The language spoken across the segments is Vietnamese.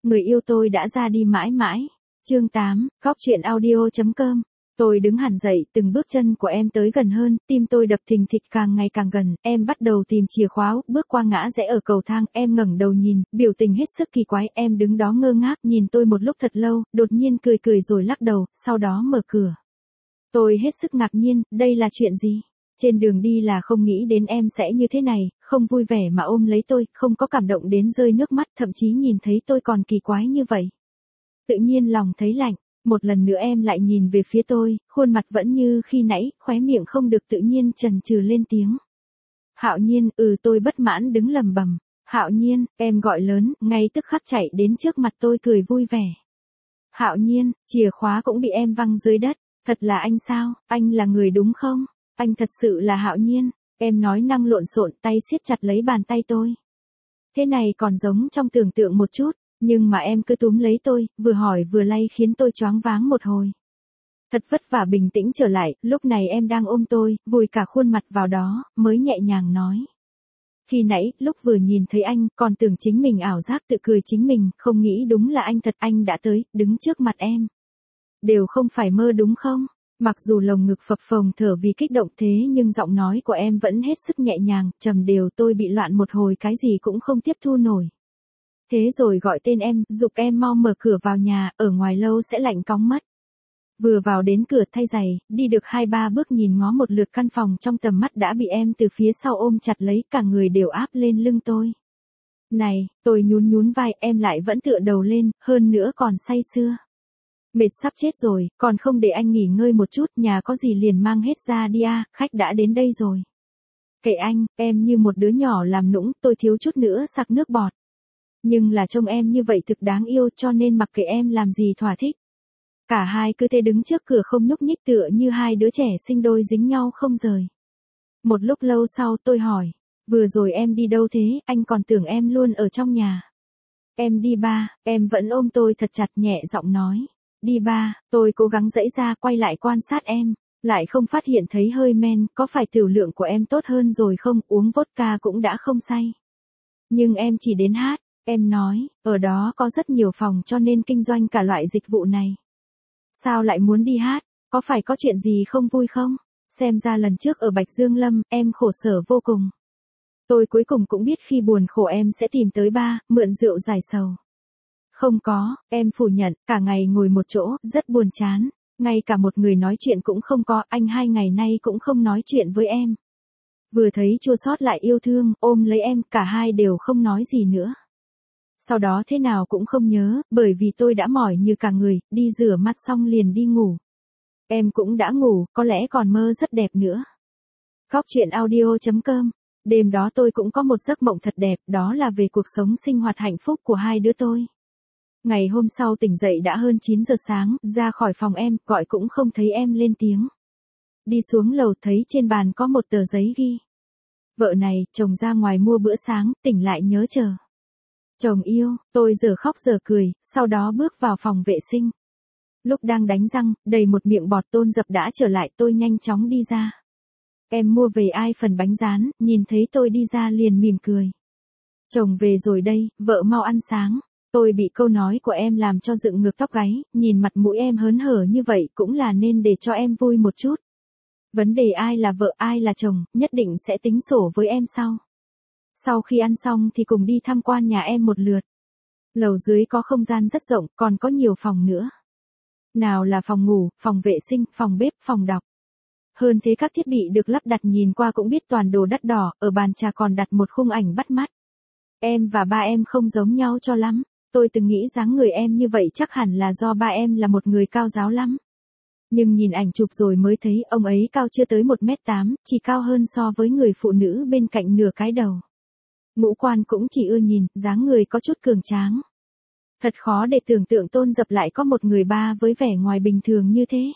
Người yêu tôi đã ra đi mãi mãi. Chương 8, Cóc truyện audio.com. Tôi đứng hẳn dậy, từng bước chân của em tới gần hơn, tim tôi đập thình thịch càng ngày càng gần, em bắt đầu tìm chìa khóa, bước qua ngã rẽ ở cầu thang, em ngẩng đầu nhìn, biểu tình hết sức kỳ quái, em đứng đó ngơ ngác, nhìn tôi một lúc thật lâu, đột nhiên cười cười rồi lắc đầu, sau đó mở cửa. Tôi hết sức ngạc nhiên, đây là chuyện gì? Trên đường đi là không nghĩ đến em sẽ như thế này, không vui vẻ mà ôm lấy tôi, không có cảm động đến rơi nước mắt, thậm chí nhìn thấy tôi còn kỳ quái như vậy. Tự nhiên lòng thấy lạnh. Một lần nữa em lại nhìn về phía tôi, khuôn mặt vẫn như khi nãy, khóe miệng không được tự nhiên chần chừ lên tiếng. Hạo Nhiên, tôi bất mãn đứng lầm bầm. Hạo Nhiên, em gọi lớn, ngay tức khắc chạy đến trước mặt tôi cười vui vẻ. Hạo Nhiên, chìa khóa cũng bị em văng dưới đất, thật là anh sao, anh là người đúng không? Anh thật sự là Hạo Nhiên, em nói năng lộn xộn, tay siết chặt lấy bàn tay tôi. Thế này còn giống trong tưởng tượng một chút. Nhưng mà em cứ túm lấy tôi, vừa hỏi vừa lay khiến tôi choáng váng một hồi. Thật vất vả bình tĩnh trở lại, lúc này em đang ôm tôi, vùi cả khuôn mặt vào đó, mới nhẹ nhàng nói. Khi nãy, lúc vừa nhìn thấy anh, còn tưởng chính mình ảo giác tự cười chính mình, không nghĩ đúng là anh thật, anh đã tới, đứng trước mặt em. Đều không phải mơ đúng không? Mặc dù lồng ngực phập phồng thở vì kích động thế nhưng giọng nói của em vẫn hết sức nhẹ nhàng, trầm đều, tôi bị loạn một hồi, cái gì cũng không tiếp thu nổi. Thế rồi gọi tên em, giục em mau mở cửa vào nhà, ở ngoài lâu sẽ lạnh cóng mất. Vừa vào đến cửa thay giày, đi được 2-3 bước nhìn ngó một lượt căn phòng trong tầm mắt đã bị em từ phía sau ôm chặt lấy, cả người đều áp lên lưng tôi. Này, tôi nhún nhún vai, em lại vẫn tựa đầu lên, hơn nữa còn say sưa. Mệt sắp chết rồi, còn không để anh nghỉ ngơi một chút, nhà có gì liền mang hết ra đi à, khách đã đến đây rồi. Kệ anh, em như một đứa nhỏ làm nũng, tôi thiếu chút nữa sặc nước bọt. Nhưng là trông em như vậy thực đáng yêu cho nên mặc kệ em làm gì thỏa thích. Cả hai cứ thế đứng trước cửa không nhúc nhích tựa như hai đứa trẻ sinh đôi dính nhau không rời. Một lúc lâu sau tôi hỏi, vừa rồi em đi đâu thế, anh còn tưởng em luôn ở trong nhà. Em đi ba, em vẫn ôm tôi thật chặt nhẹ giọng nói. Đi ba, tôi cố gắng giãy ra quay lại quan sát em, lại không phát hiện thấy hơi men, có phải tiểu lượng của em tốt hơn rồi không, uống vodka cũng đã không say. Nhưng em chỉ đến hát. Em nói, ở đó có rất nhiều phòng cho nên kinh doanh cả loại dịch vụ này. Sao lại muốn đi hát, có phải có chuyện gì không vui không? Xem ra lần trước ở Bạch Dương Lâm, em khổ sở vô cùng. Tôi cuối cùng cũng biết khi buồn khổ em sẽ tìm tới ba, mượn rượu giải sầu. Không có, em phủ nhận, cả ngày ngồi một chỗ, rất buồn chán. Ngay cả một người nói chuyện cũng không có, anh 2 ngày nay cũng không nói chuyện với em. Vừa thấy chua xót lại yêu thương, ôm lấy em, cả hai đều không nói gì nữa. Sau đó thế nào cũng không nhớ, bởi vì tôi đã mỏi như cả người, đi rửa mặt xong liền đi ngủ. Em cũng đã ngủ, có lẽ còn mơ rất đẹp nữa. Cóc truyện audio.com. Đêm đó tôi cũng có một giấc mộng thật đẹp, đó là về cuộc sống sinh hoạt hạnh phúc của hai đứa tôi. Ngày hôm sau tỉnh dậy đã hơn 9 giờ sáng, ra khỏi phòng em, gọi cũng không thấy em lên tiếng. Đi xuống lầu thấy trên bàn có một tờ giấy ghi. Vợ này, chồng ra ngoài mua bữa sáng, tỉnh lại nhớ chờ. Chồng yêu, tôi giờ khóc giờ cười, sau đó bước vào phòng vệ sinh. Lúc đang đánh răng, đầy một miệng bọt Tôn Dập đã trở lại, tôi nhanh chóng đi ra. Em mua về ai phần bánh rán, nhìn thấy tôi đi ra liền mỉm cười. Chồng về rồi đây, vợ mau ăn sáng. Tôi bị câu nói của em làm cho dựng ngược tóc gáy, nhìn mặt mũi em hớn hở như vậy cũng là nên để cho em vui một chút. Vấn đề ai là vợ ai là chồng, nhất định sẽ tính sổ với em sau. Sau khi ăn xong thì cùng đi tham quan nhà em một lượt. Lầu dưới có không gian rất rộng, còn có nhiều phòng nữa. Nào là phòng ngủ, phòng vệ sinh, phòng bếp, phòng đọc. Hơn thế các thiết bị được lắp đặt nhìn qua cũng biết toàn đồ đắt đỏ, ở bàn trà còn đặt một khung ảnh bắt mắt. Em và ba em không giống nhau cho lắm, tôi từng nghĩ dáng người em như vậy chắc hẳn là do ba em là một người cao ráo lắm. Nhưng nhìn ảnh chụp rồi mới thấy ông ấy cao chưa tới 1m8, chỉ cao hơn so với người phụ nữ bên cạnh nửa cái đầu. Ngũ quan cũng chỉ ưa nhìn, dáng người có chút cường tráng. Thật khó để tưởng tượng Tôn Dập lại có một người ba với vẻ ngoài bình thường như thế.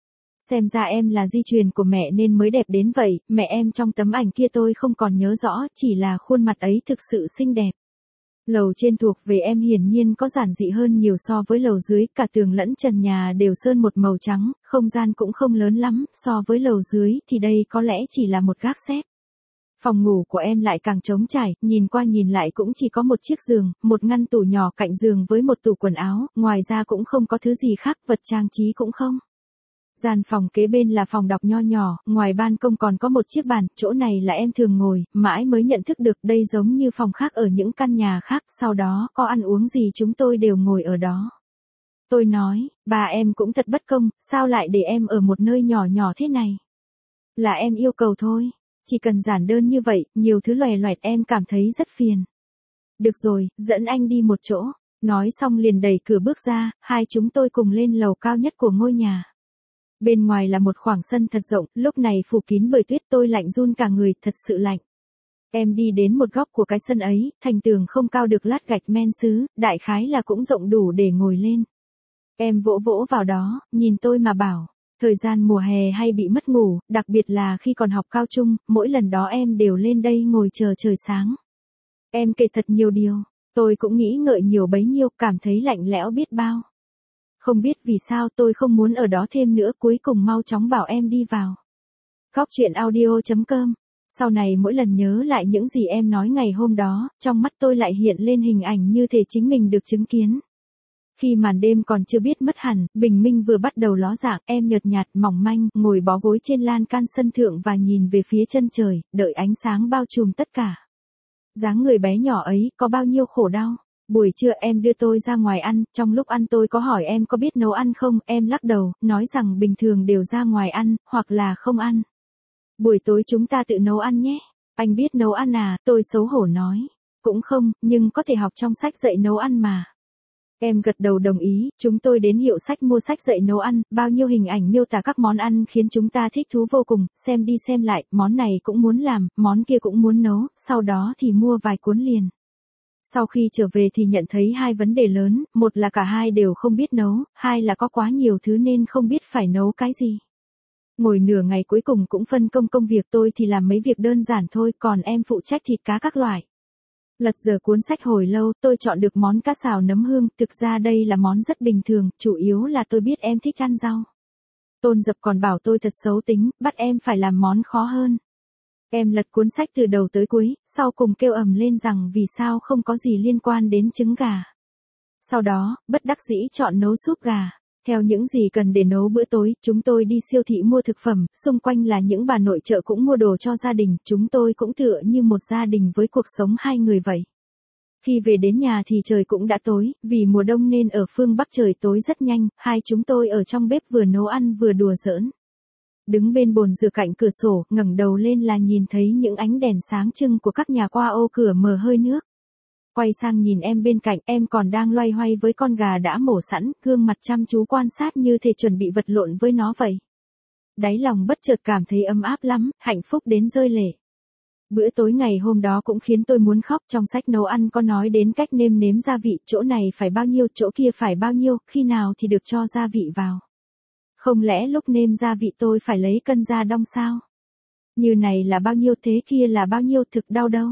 Xem ra em là di truyền của mẹ nên mới đẹp đến vậy, mẹ em trong tấm ảnh kia tôi không còn nhớ rõ, chỉ là khuôn mặt ấy thực sự xinh đẹp. Lầu trên thuộc về em hiển nhiên có giản dị hơn nhiều so với lầu dưới, cả tường lẫn trần nhà đều sơn một màu trắng, không gian cũng không lớn lắm, so với lầu dưới thì đây có lẽ chỉ là một gác xép. Phòng ngủ của em lại càng trống trải, nhìn qua nhìn lại cũng chỉ có một chiếc giường, một ngăn tủ nhỏ cạnh giường với một tủ quần áo, ngoài ra cũng không có thứ gì khác, vật trang trí cũng không. Gian phòng kế bên là phòng đọc nho nhỏ, ngoài ban công còn có một chiếc bàn, chỗ này là em thường ngồi, mãi mới nhận thức được đây giống như phòng khác ở những căn nhà khác, sau đó có ăn uống gì chúng tôi đều ngồi ở đó. Tôi nói, bà em cũng thật bất công, sao lại để em ở một nơi nhỏ nhỏ thế này? Là em yêu cầu thôi, chỉ cần giản đơn như vậy, nhiều thứ loè loẹt em cảm thấy rất phiền. Được rồi, dẫn anh đi một chỗ, nói xong liền đẩy cửa bước ra, hai chúng tôi cùng lên lầu cao nhất của ngôi nhà. Bên ngoài là một khoảng sân thật rộng, lúc này phủ kín bởi tuyết, tôi lạnh run cả người, thật sự lạnh. Em đi đến một góc của cái sân ấy, thành tường không cao được lát gạch men sứ, đại khái là cũng rộng đủ để ngồi lên. Em vỗ vỗ vào đó, nhìn tôi mà bảo, thời gian mùa hè hay bị mất ngủ, đặc biệt là khi còn học cao trung, mỗi lần đó em đều lên đây ngồi chờ trời sáng. Em kể thật nhiều điều, tôi cũng nghĩ ngợi nhiều bấy nhiêu, cảm thấy lạnh lẽo biết bao. Không biết vì sao tôi không muốn ở đó thêm nữa, cuối cùng mau chóng bảo em đi vào. Góc truyện audio.com. Sau này mỗi lần nhớ lại những gì em nói ngày hôm đó, trong mắt tôi lại hiện lên hình ảnh như thể chính mình được chứng kiến. Khi màn đêm còn chưa biết mất hẳn, bình minh vừa bắt đầu ló dạng, em nhợt nhạt, mỏng manh, ngồi bó gối trên lan can sân thượng và nhìn về phía chân trời, đợi ánh sáng bao trùm tất cả. Dáng người bé nhỏ ấy, có bao nhiêu khổ đau. Buổi trưa em đưa tôi ra ngoài ăn, trong lúc ăn tôi có hỏi em có biết nấu ăn không, em lắc đầu, nói rằng bình thường đều ra ngoài ăn, hoặc là không ăn. Buổi tối chúng ta tự nấu ăn nhé. Anh biết nấu ăn à, tôi xấu hổ nói. Cũng không, nhưng có thể học trong sách dạy nấu ăn mà. Em gật đầu đồng ý, chúng tôi đến hiệu sách mua sách dạy nấu ăn, bao nhiêu hình ảnh miêu tả các món ăn khiến chúng ta thích thú vô cùng, xem đi xem lại, món này cũng muốn làm, món kia cũng muốn nấu, sau đó thì mua vài cuốn liền. Sau khi trở về thì nhận thấy hai vấn đề lớn, một là cả hai đều không biết nấu, hai là có quá nhiều thứ nên không biết phải nấu cái gì. Ngồi nửa ngày cuối cùng cũng phân công việc, tôi thì làm mấy việc đơn giản thôi, còn em phụ trách thịt cá các loại. Lật dở cuốn sách hồi lâu, tôi chọn được món cá xào nấm hương, thực ra đây là món rất bình thường, chủ yếu là tôi biết em thích ăn rau. Tôn Dập còn bảo tôi thật xấu tính, bắt em phải làm món khó hơn. Em lật cuốn sách từ đầu tới cuối, sau cùng kêu ầm lên rằng vì sao không có gì liên quan đến trứng gà. Sau đó, bất đắc dĩ chọn nấu súp gà. Theo những gì cần để nấu bữa tối, chúng tôi đi siêu thị mua thực phẩm, xung quanh là những bà nội trợ cũng mua đồ cho gia đình, chúng tôi cũng tựa như một gia đình với cuộc sống hai người vậy. Khi về đến nhà thì trời cũng đã tối, vì mùa đông nên ở phương Bắc trời tối rất nhanh, hai chúng tôi ở trong bếp vừa nấu ăn vừa đùa giỡn. Đứng bên bồn rửa cạnh cửa sổ, ngẩng đầu lên là nhìn thấy những ánh đèn sáng trưng của các nhà qua ô cửa mờ hơi nước. Quay sang nhìn em bên cạnh, em còn đang loay hoay với con gà đã mổ sẵn, gương mặt chăm chú quan sát như thể chuẩn bị vật lộn với nó vậy. Đáy lòng bất chợt cảm thấy ấm áp lắm, hạnh phúc đến rơi lệ. Bữa tối ngày hôm đó cũng khiến tôi muốn khóc, trong sách nấu ăn có nói đến cách nêm nếm gia vị, chỗ này phải bao nhiêu, chỗ kia phải bao nhiêu, khi nào thì được cho gia vị vào. Không lẽ lúc nêm gia vị tôi phải lấy cân ra đong sao? Như này là bao nhiêu, thế kia là bao nhiêu, thực đau đâu.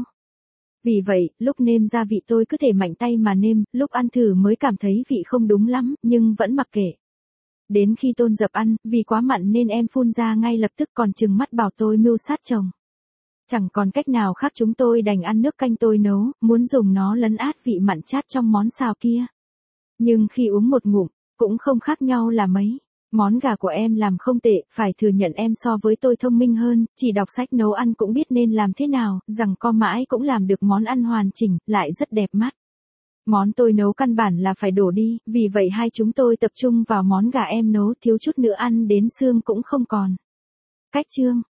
Vì vậy, lúc nêm gia vị tôi cứ thể mạnh tay mà nêm, lúc ăn thử mới cảm thấy vị không đúng lắm, nhưng vẫn mặc kệ. Đến khi Tôn Dập ăn, vì quá mặn nên em phun ra ngay lập tức, còn trừng mắt bảo tôi mưu sát chồng. Chẳng còn cách nào khác, chúng tôi đành ăn nước canh tôi nấu, muốn dùng nó lấn át vị mặn chát trong món xào kia. Nhưng khi uống một ngụm, cũng không khác nhau là mấy. Món gà của em làm không tệ, phải thừa nhận em so với tôi thông minh hơn, chỉ đọc sách nấu ăn cũng biết nên làm thế nào, rằng co mãi cũng làm được món ăn hoàn chỉnh, lại rất đẹp mắt. Món tôi nấu căn bản là phải đổ đi, vì vậy hai chúng tôi tập trung vào món gà em nấu, thiếu chút nữa ăn đến xương cũng không còn. Cách chương